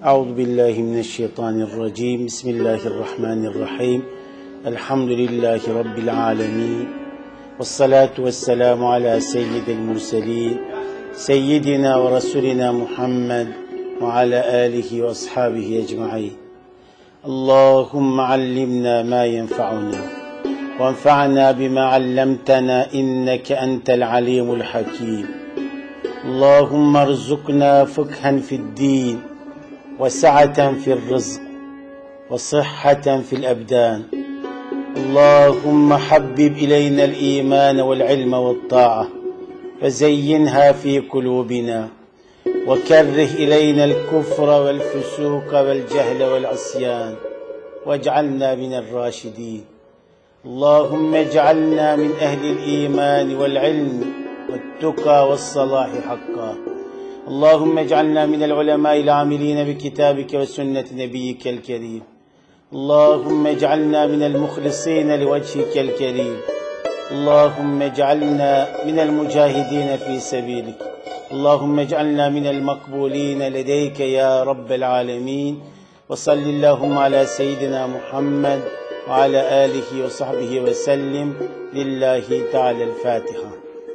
Euzubillahimineşşeytanirracim. Bismillahirrahmanirrahim. Elhamdülillahi Rabbil alemin. Vessalatu vesselamu ala seyyidil murselin. Seyyidina ve Resulina Muhammed ve ala alihi ve ashabihi ecma'in. Allahümme allimna ma yenfa'una. Ve enfa'na bima allamtana inneke entel alimul hakim. Allahümme erzukna fıkhen fid din. وسعة في الرزق وصحة في الأبدان اللهم حبب إلينا الإيمان والعلم والطاعة وزينها في قلوبنا وكره إلينا الكفر والفسوق والجهل والعصيان واجعلنا من الراشدين اللهم اجعلنا من أهل الإيمان والعلم والتقى والصلاح حقا اللهم اجعلنا من العلماء العاملين بكتابك وسنة نبيك الكريم اللهم اجعلنا من المخلصين لوجهك الكريم اللهم اجعلنا من المجاهدين في سبيلك اللهم اجعلنا من المقبولين لديك يا رب العالمين وصل اللهم على سيدنا محمد وعلى آله وصحبه وسلم لله تعالى الفاتحة.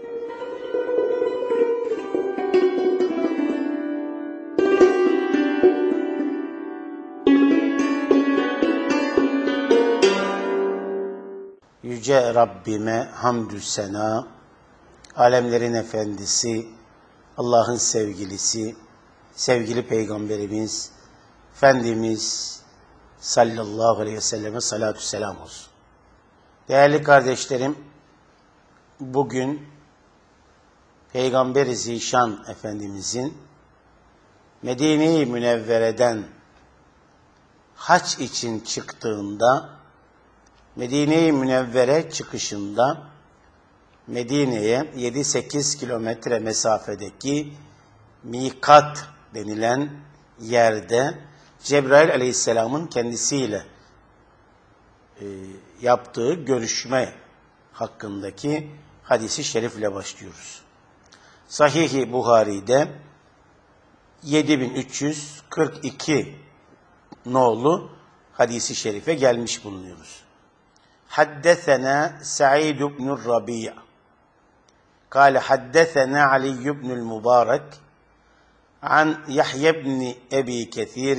Yüce Rabbime hamdü sena, alemlerin efendisi, Allah'ın sevgilisi, sevgili Peygamberimiz, Efendimiz sallallahu aleyhi ve selleme salatü selam olsun. Değerli kardeşlerim, bugün Peygamber-i Zişan Efendimizin Medine-i Münevvere'den hac için çıktığında, Medine-i Münevvere çıkışında Medine'ye 7-8 kilometre mesafedeki Mikat denilen yerde Cebrail Aleyhisselam'ın kendisiyle yaptığı görüşme hakkındaki hadisi şerifle başlıyoruz. Sahih-i Buhari'de 7342 nolu hadisi şerife gelmiş bulunuyoruz. حدثنا سعيد بن الربيع قال حدثنا علي بن المبارك عن يحيى بن أبي كثير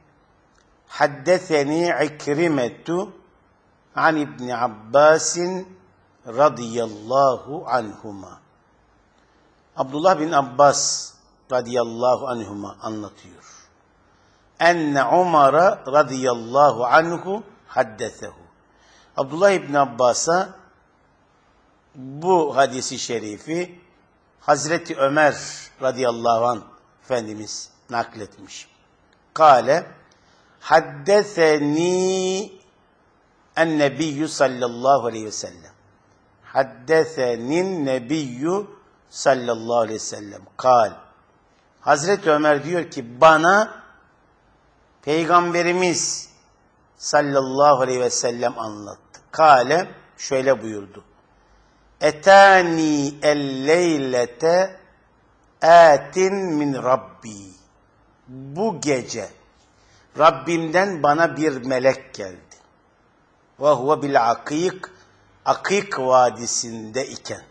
حدثني عكرمة عن ابن عباس رضي الله عنهما. Abdullah bin Abbas radıyallahu anhuma anlatıyor. Enne Umar radıyallahu anhu haddesehu. Abdullah İbni Abbas'a bu hadisi şerifi Hazreti Ömer radıyallahu anh Efendimiz nakletmiş. Kale haddeseni en-nebiyyü sallallahu aleyhi ve sellem. Haddesenin nebiyyü sallallahu aleyhi ve sellem. Kal. Hazreti Ömer diyor ki bana Peygamberimiz sallallahu aleyhi ve sellem anlattı. Kale şöyle buyurdu. Etani el-leylete atin min Rabbi. Bu gece Rabbimden bana bir melek geldi. Ve huve bil akik. Akik vadisinde iken.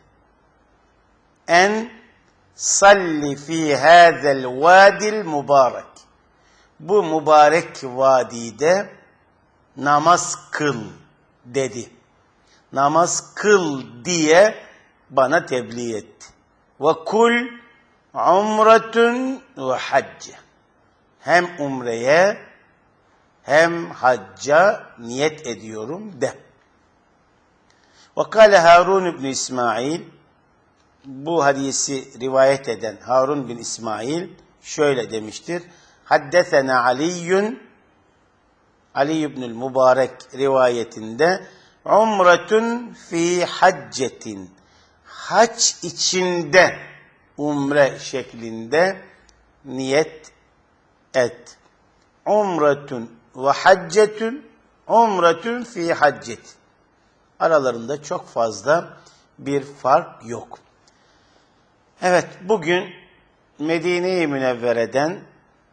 En salli fi hazel vadil mübarek. Bu mübarek vadide namaz kıl dedi. Namaz kıl diye bana tebliğ etti. Ve kul umretun ve hacce. Hem umreye hem hacca niyet ediyorum de. Ve kâle Harun ibn İsmail, bu hadisi rivayet eden Harun bin İsmail şöyle demiştir. Haddesena Aliyyun, Ali İbnül Mübarek rivayetinde umretun fi haccetin, hac içinde umre şeklinde niyet et. Umretun ve haccetun, umretun fi haccet. Aralarında çok fazla bir fark yok. Evet, bugün Medine-i Münevvere'den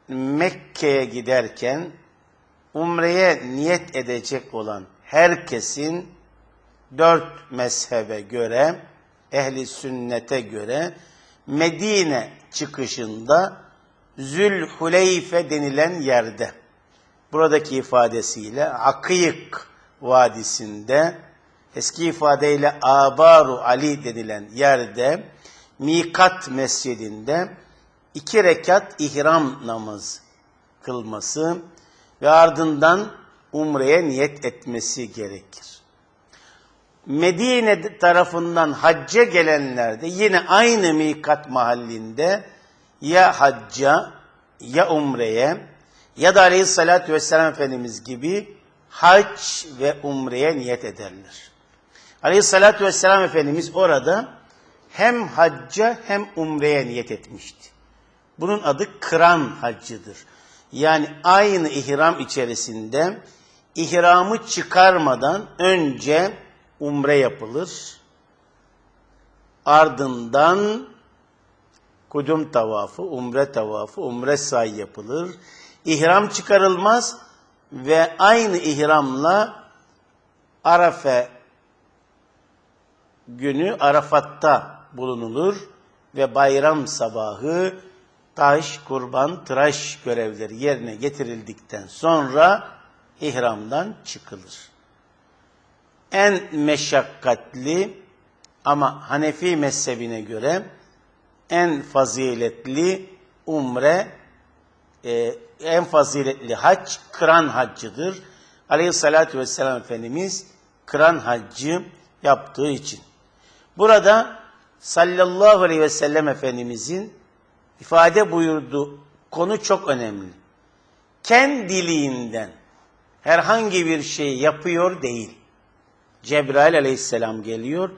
Mekke'ye giderken umreye niyet edecek olan herkesin 4 mezhebe göre, ehli sünnete göre Medine çıkışında Zülhuleyfe denilen yerde, buradaki ifadesiyle Akıyık Vadisi'nde, eski ifadeyle Abaru Ali denilen yerde, Mikat Mescidinde 2 rekat ihram namazı kılması ve ardından umreye niyet etmesi gerekir. Medine tarafından hacca gelenler de yine aynı mikat mahallinde ya hacca ya umreye ya da aleyhissalatü vesselam Efendimiz gibi hac ve umreye niyet ederler. Aleyhissalatü vesselam Efendimiz orada hem hacca hem umreye niyet etmişti. Bunun adı kıran haccıdır. Yani aynı ihram içerisinde ihramı çıkarmadan önce umre yapılır. Ardından kudum tavafı, umre sa'i yapılır. İhram çıkarılmaz ve aynı ihramla Arafe günü Arafat'ta bulunulur ve bayram sabahı taş, kurban, tıraş görevleri yerine getirildikten sonra ihramdan çıkılır. En meşakkatli ama Hanefi mezhebine göre en faziletli umre, en faziletli hac kıran haccıdır. Aleyhissalatü vesselam Efendimiz kıran haccı yaptığı için. Burada sallallahu aleyhi ve sellem Efendimizin ifade buyurduğu konu çok önemli. Kendiliğinden herhangi bir şey yapıyor değil. Cebrail aleyhisselam geliyor.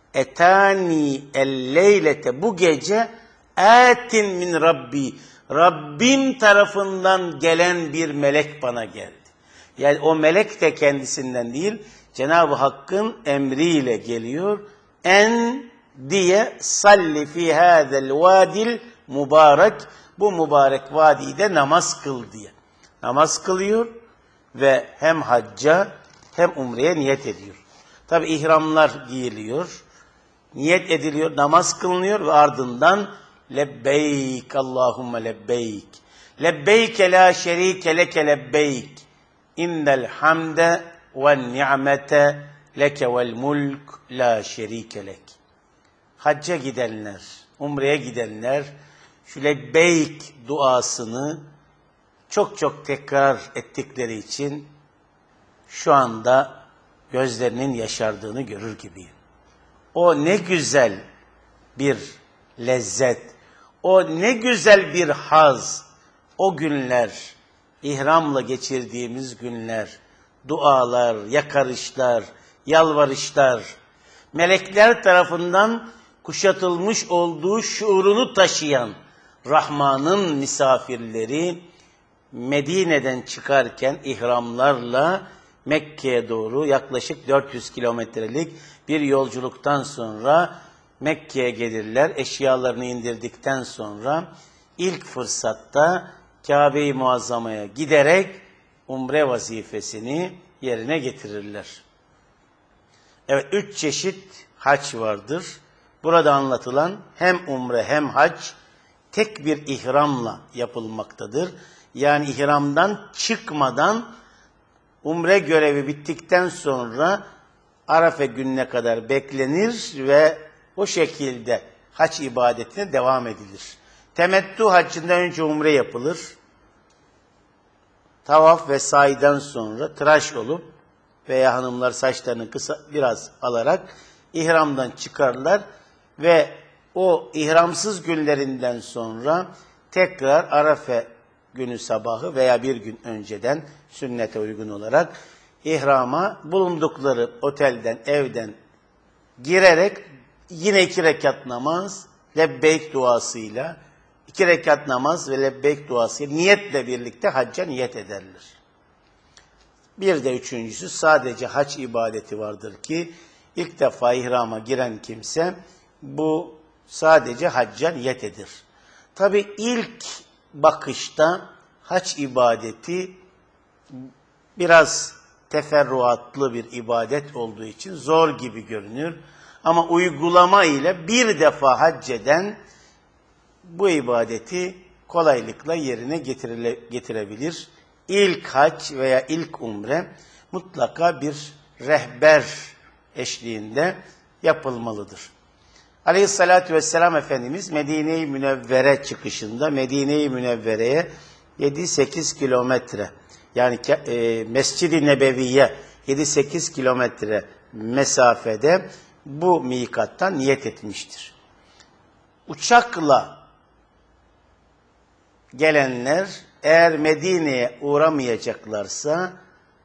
Etani el-leylete, bu gece atin min Rabbi, Rabbim tarafından gelen bir melek bana geldi. Yani o melek de kendisinden değil, Cenab-ı Hakk'ın emriyle geliyor. En diye salli fi hadel vadil mübarek, bu mübarek vadide namaz kıl diye. Namaz kılıyor ve hem hacca hem umreye niyet ediyor. Tabi ihramlar giyiliyor, niyet ediliyor, namaz kılınıyor ve ardından lebbeyk Allahümme lebbeyk. Lebbeyke la şerike leke lebbeyk. İnnel hamde ve ni'mete leke vel mulk la şerike lek. Hacca gidenler, umreye gidenler şu lebbeyk duasını çok çok tekrar ettikleri için şu anda gözlerinin yaşardığını görür gibiyim. O ne güzel bir lezzet, o ne güzel bir haz, o günler, ihramla geçirdiğimiz günler, dualar, yakarışlar, yalvarışlar, melekler tarafından kuşatılmış olduğu şuurunu taşıyan Rahman'ın misafirleri Medine'den çıkarken ihramlarla Mekke'ye doğru yaklaşık 400 kilometrelik bir yolculuktan sonra Mekke'ye gelirler. Eşyalarını indirdikten sonra ilk fırsatta Kabe-i Muazzama'ya giderek umre vazifesini yerine getirirler. Evet, 3 çeşit hac vardır. Burada anlatılan hem umre hem hac tek bir ihramla yapılmaktadır. Yani ihramdan çıkmadan umre görevi bittikten sonra Arafe gününe kadar beklenir ve o şekilde hac ibadetine devam edilir. Temettü haccından önce umre yapılır. Tavaf ve sa'iden sonra tıraş olup veya hanımlar saçlarını kısa biraz alarak ihramdan çıkarlar ve o ihramsız günlerinden sonra tekrar Arafe günü sabahı veya bir gün önceden sünnete uygun olarak ihrama bulundukları otelden, evden girerek yine 2 rekat namaz, lebbeyk duasıyla, 2 rekat namaz ve lebbeyk duasıyla niyetle birlikte hacca niyet ederler. Bir de üçüncüsü sadece hac ibadeti vardır ki ilk defa ihrama giren kimse bu sadece hacca niyet edir. Tabi ilk bakışta hac ibadeti biraz teferruatlı bir ibadet olduğu için zor gibi görünür. Ama uygulama ile bir defa hac eden bu ibadeti kolaylıkla yerine getirebilir. İlk hac veya ilk umre mutlaka bir rehber eşliğinde yapılmalıdır. Aleyhissalatü vesselam Efendimiz Medine-i Münevvere çıkışında Medine-i Münevvere'ye 7-8 kilometre yani Mescid-i Nebevi'ye 7-8 kilometre mesafede bu mikattan niyet etmiştir. Uçakla gelenler eğer Medine'ye uğramayacaklarsa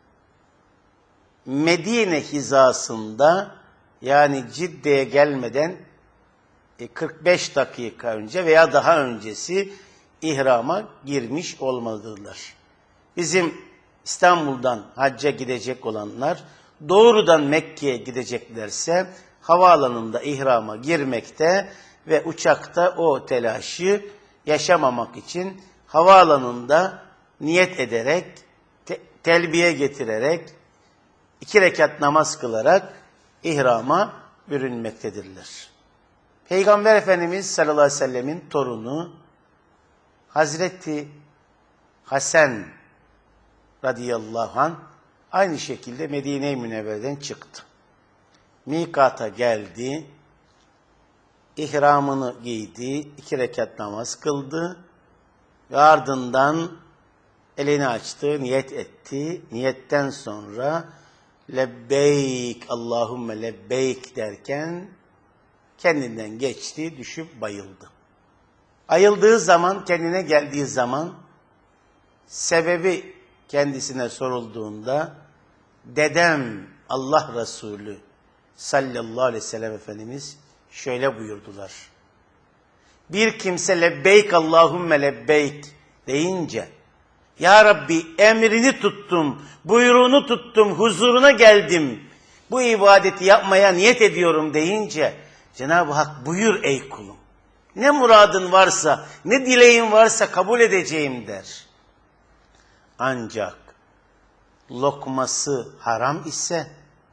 Medine hizasında yani Cidde'ye gelmeden 45 dakika önce veya daha öncesi ihrama girmiş olmalıdırlar. Bizim İstanbul'dan hacca gidecek olanlar doğrudan Mekke'ye gideceklerse havaalanında ihrama girmekte ve uçakta o telaşı yaşamamak için havaalanında niyet ederek, telbiye getirerek, 2 rekat namaz kılarak ihrama bürünmektedirler. Peygamber Efendimiz sallallahu aleyhi ve sellemin torunu Hazreti Hasan radıyallahu anh aynı şekilde Medine-i Münevvere'den çıktı. Mikata geldi, ihramını giydi, 2 rekat namaz kıldı ve ardından elini açtı, niyet etti. Niyetten sonra lebbeyk Allahümme lebbeyk derken kendinden geçti, düşüp bayıldı. Ayıldığı zaman, kendine geldiği zaman sebebi kendisine sorulduğunda dedem Allah Resulü sallallahu aleyhi ve sellem Efendimiz şöyle buyurdular. Bir kimse lebbeyk Allahümme lebbeyk deyince ya Rabbi emrini tuttum, buyruğunu tuttum, huzuruna geldim, bu ibadeti yapmaya niyet ediyorum deyince Cenab-ı Hak buyur ey kulum. Ne muradın varsa, ne dileğin varsa kabul edeceğim der. Ancak lokması haram ise,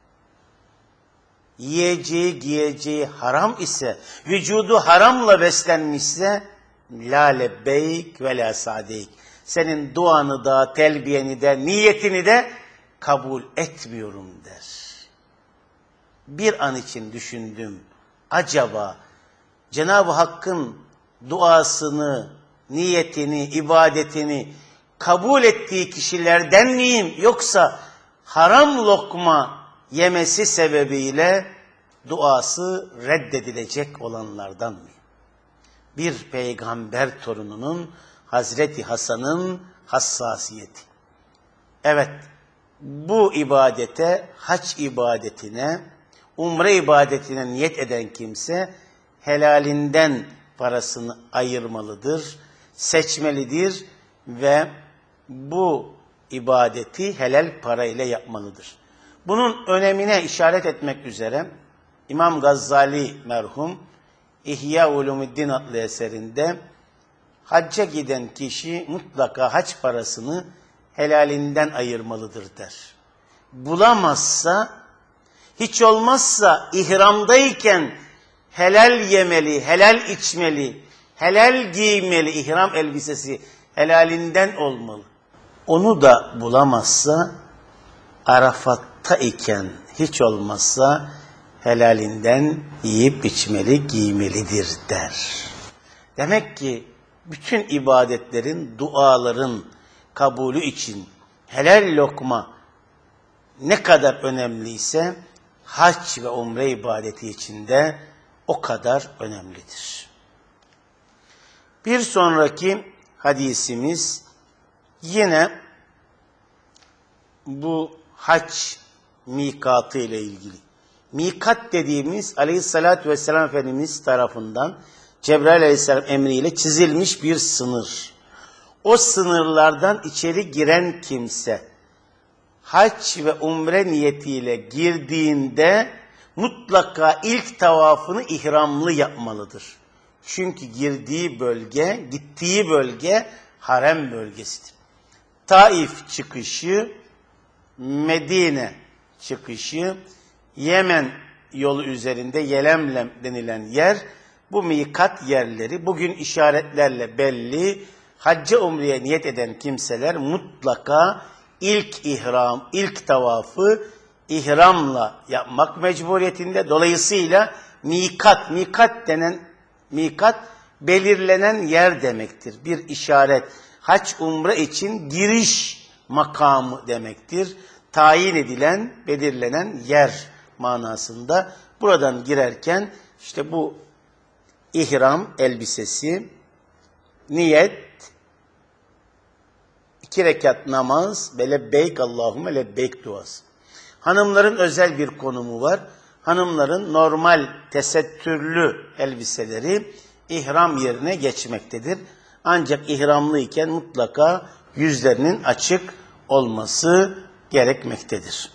yiyeceği, giyeceği haram ise, vücudu haramla beslenmişse, la lebbeyk ve la sadeyk. Senin duanı da, telbiyeni de, niyetini de kabul etmiyorum der. Bir an için düşündüm. Acaba Cenab-ı Hakk'ın duasını, niyetini, ibadetini kabul ettiği kişilerden miyim? Yoksa haram lokma yemesi sebebiyle duası reddedilecek olanlardan mıyım? Bir peygamber torununun, Hazreti Hasan'ın hassasiyeti. Evet, bu ibadete, hac ibadetine, umre ibadetine niyet eden kimse helalinden parasını ayırmalıdır, seçmelidir ve bu ibadeti helal parayla yapmalıdır. Bunun önemine işaret etmek üzere İmam Gazali merhum İhya Ulumuddin adlı eserinde hacca giden kişi mutlaka hac parasını helalinden ayırmalıdır der. Bulamazsa, hiç olmazsa ihramdayken helal yemeli, helal içmeli, helal giymeli, ihram elbisesi helalinden olmalı. Onu da bulamazsa Arafat'ta iken hiç olmazsa helalinden yiyip içmeli, giymelidir der. Demek ki bütün ibadetlerin, duaların kabulü için helal lokma ne kadar önemliyse hac ve umre ibadeti için de o kadar önemlidir. Bir sonraki hadisimiz yine bu hac mikatı ile ilgili. Mikat dediğimiz Aleyhissalatü vesselam Efendimiz tarafından Cebrail Aleyhisselam emriyle çizilmiş bir sınır. O sınırlardan içeri giren kimse hac ve umre niyetiyle girdiğinde mutlaka ilk tavafını ihramlı yapmalıdır. Çünkü girdiği bölge, gittiği bölge harem bölgesidir. Taif çıkışı, Medine çıkışı, Yemen yolu üzerinde Yelemlem denilen yer, bu mikat yerleri bugün işaretlerle belli. Hacca umreye niyet eden kimseler mutlaka ilk tavafı ihramla yapmak mecburiyetinde. Dolayısıyla mikat belirlenen yer demektir. Bir işaret. Hac umre için giriş makamı demektir. Tayin edilen, belirlenen yer manasında. Buradan girerken işte bu ihram elbisesi, niyet, 2 rekat namaz ve lebbeyk Allahümme lebbeyk duası. Hanımların özel bir konumu var. Hanımların normal tesettürlü elbiseleri ihram yerine geçmektedir. Ancak ihramlıyken mutlaka yüzlerinin açık olması gerekmektedir.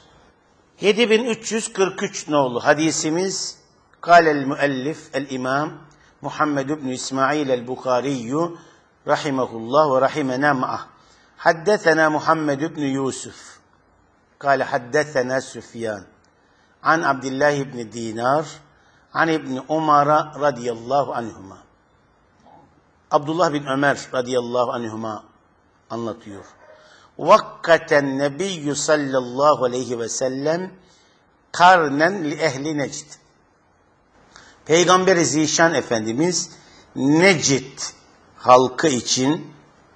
7343 nolu hadisimiz kâlel müellif el-imam Muhammed ibn İsmail el-Bukhariyyü rahimahullah ve rahimena ma'ah. Haddethena Muhammed ibn Yusuf. Kâle haddethena Süfyan. An Abdullah ibn Dinar. An ibn Umar radıyallahu anhuma. Abdullah bin Ömer radıyallahu anhuma anlatıyor. Vakkaten nebiyyü sallallahu aleyhi ve sellem karnen li ehli Necd. Peygamber-i Zişan Efendimiz Necd halkı için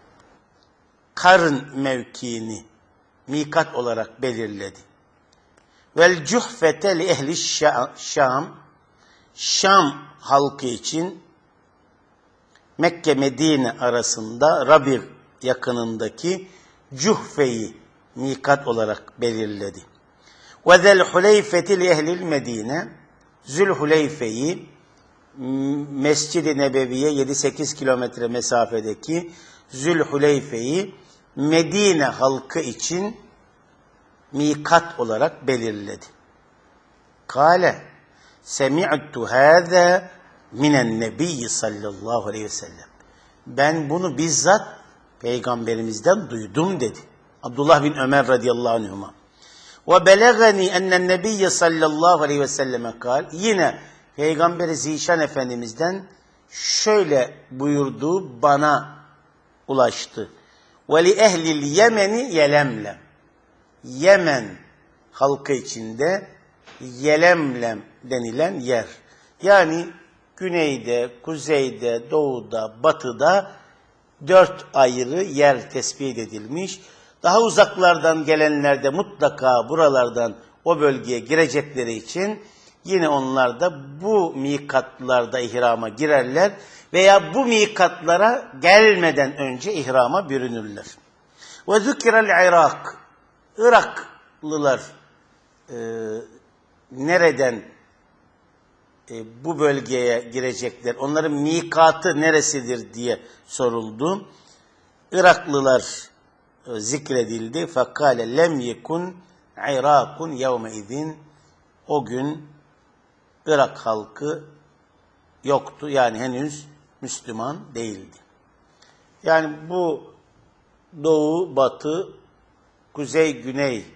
karın mevkiini mikat olarak belirledi. Vel cuhfete li ehli Şam, Şam halkı için Mekke Medine arasında Rabi yakınındaki Cuhfe'yi mikat olarak belirledi. Ve Zülhuleyfeti li ehlil Medine, Zülhuleyfe'yi Mescid-i Nebevi'ye 7-8 kilometre mesafedeki Zülhuleyfe'yi Medine halkı için mikat olarak belirledi. Kâle semi'tu hâzâ minen nebiyyi sallallahu aleyhi ve sellem. Ben bunu bizzat Peygamberimizden duydum dedi. Abdullah bin Ömer radıyallahu anhuma. Ve belegani ennen nebiyye sallallahu aleyhi ve selleme kal. Yine Peygamber-i Zişan Efendimiz'den şöyle buyurduğu bana ulaştı. Ve li ehlil Yemeni Yelemlem. Yemen halkı içinde Yelemlem denilen yer. Yani güneyde, kuzeyde, doğuda, batıda 4 ayrı yer tespit edilmiş. Daha uzaklardan gelenler de mutlaka buralardan o bölgeye girecekleri için yine onlar da bu mikatlarda ihrama girerler veya bu mikatlara gelmeden önce ihrama bürünürler. Ve zükirel Irak, Iraklılar nereden bu bölgeye girecekler, onların mikatı neresidir diye soruldu. Iraklılar zikredildi. Fakale lem yekun Irakun yevme izin. O gün Irak halkı yoktu. Yani henüz Müslüman değildi. Yani bu doğu, batı, kuzey, güney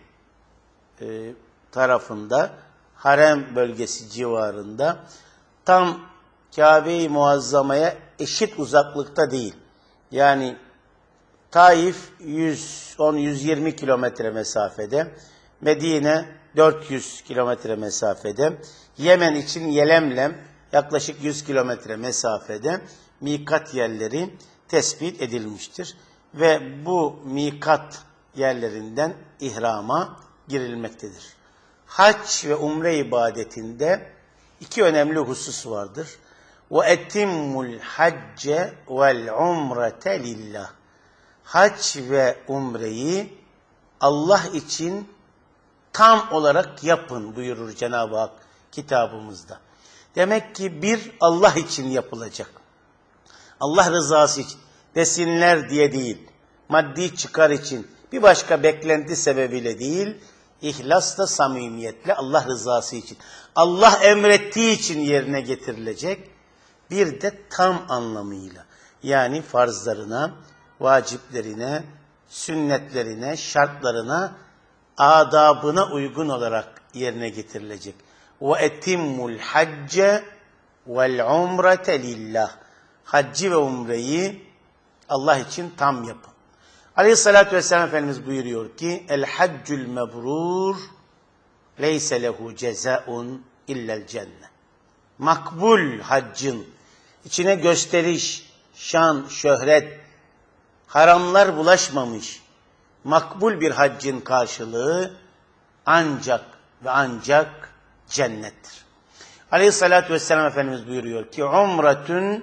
tarafında Harem bölgesi civarında tam Kabe-i Muazzama'ya eşit uzaklıkta değil. Yani Taif 110-120 kilometre mesafede, Medine 400 kilometre mesafede, Yemen için Yelemlem yaklaşık 100 kilometre mesafede mikat yerleri tespit edilmiştir. Ve bu mikat yerlerinden ihrama girilmektedir. Hac ve umre ibadetinde 2 önemli husus vardır. وَاَتِمُّ الْحَجَّ وَالْعُمْرَةَ لِلّٰهِ. Hac ve umreyi Allah için tam olarak yapın buyurur Cenab-ı Hak kitabımızda. Demek ki bir Allah için yapılacak. Allah rızası için, desinler diye değil, maddi çıkar için, bir başka beklenti sebebiyle değil, İhlasla, samimiyetle Allah rızası için. Allah emrettiği için yerine getirilecek. Bir de tam anlamıyla. Yani farzlarına, vaciplerine, sünnetlerine, şartlarına, adabına uygun olarak yerine getirilecek. وَاَتِمُّ الْحَجَّ وَالْعُمْرَةَ لِلّٰهِ Haccı ve umreyi Allah için tam yapın. Aleyhissalatü vesselam Efendimiz buyuruyor ki El-haccül mebrur leyse lehu cezaun illel cennet. Makbul haccın içine gösteriş, şan, şöhret, haramlar bulaşmamış makbul bir haccın karşılığı ancak ve ancak cennettir. Aleyhissalatü vesselam Efendimiz buyuruyor ki umretun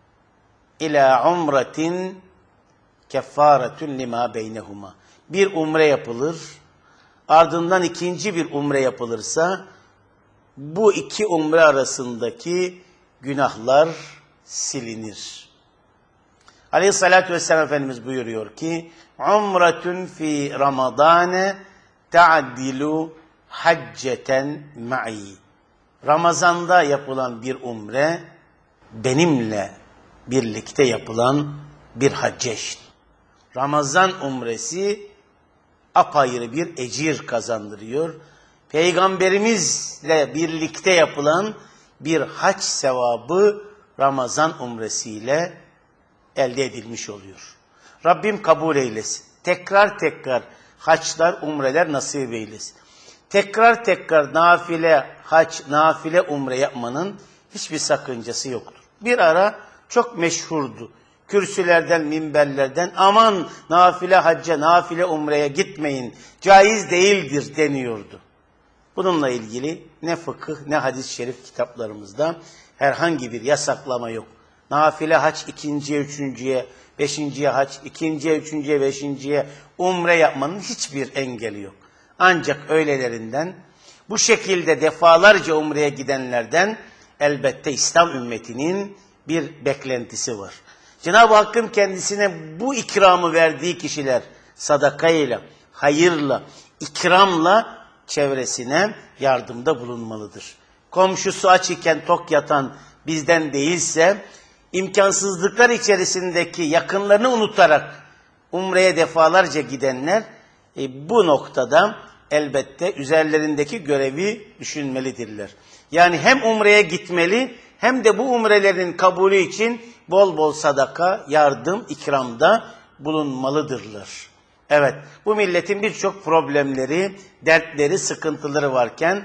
ila umretin keffaretun lima beynehuma. Bir umre yapılır, ardından ikinci bir umre yapılırsa bu iki umre arasındaki günahlar silinir. Aleyhissalatü vesselam Efendimiz buyuruyor ki umretun fi ramadane ta'dilu hacceten ma'i. Ramazanda yapılan bir umre benimle birlikte yapılan bir hacca eşit. Ramazan umresi apayrı bir ecir kazandırıyor. Peygamberimizle birlikte yapılan bir hac sevabı Ramazan umresiyle elde edilmiş oluyor. Rabbim kabul eylesin. Tekrar tekrar haçlar, umreler nasip eylesin. Tekrar tekrar nafile hac, nafile umre yapmanın hiçbir sakıncası yoktur. Bir ara çok meşhurdu. Kürsülerden, minberlerden aman nafile hacca, nafile umreye gitmeyin, caiz değildir deniyordu. Bununla ilgili ne fıkıh ne hadis-i şerif kitaplarımızda herhangi bir yasaklama yok. Nafile hac ikinciye, üçüncüye, beşinciye hac, ikinciye, üçüncüye, beşinciye umre yapmanın hiçbir engeli yok. Ancak öylelerinden, bu şekilde defalarca umreye gidenlerden elbette İslam ümmetinin bir beklentisi var. Cenab-ı Hakk'ın kendisine bu ikramı verdiği kişiler sadakayla, hayırla, ikramla çevresine yardımda bulunmalıdır. Komşusu aç iken tok yatan bizden değilse, imkansızlıklar içerisindeki yakınlarını unutarak umreye defalarca gidenler bu noktada elbette üzerlerindeki görevi düşünmelidirler. Yani hem umreye gitmeli hem de bu umrelerin kabulü için bol bol sadaka, yardım, ikramda bulunmalıdırlar. Evet, bu milletin birçok problemleri, dertleri, sıkıntıları varken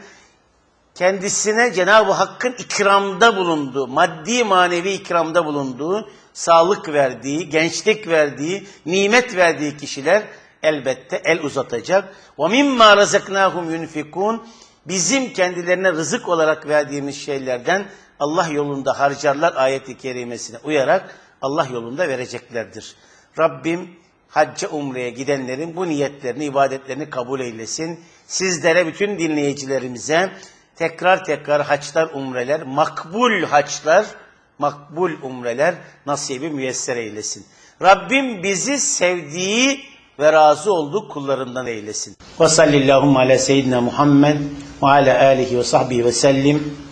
kendisine Cenab-ı Hakk'ın ikramda bulunduğu, maddi manevi ikramda bulunduğu, sağlık verdiği, gençlik verdiği, nimet verdiği kişiler elbette el uzatacak. وَمِمَّا رَزَقْنَاهُمْ يُنْفِقُونَ Bizim kendilerine rızık olarak verdiğimiz şeylerden Allah yolunda harcarlar ayeti kerimesine uyarak Allah yolunda vereceklerdir. Rabbim hacca umreye gidenlerin bu niyetlerini, ibadetlerini kabul eylesin. Sizlere, bütün dinleyicilerimize tekrar tekrar haçlar, umreler, makbul haçlar, makbul umreler nasibi müyesser eylesin. Rabbim bizi sevdiği ve razı olduğu kullarından eylesin. Ve sallallahu ala seyyidina Muhammed ve ala alihi ve sahbihi ve sellim.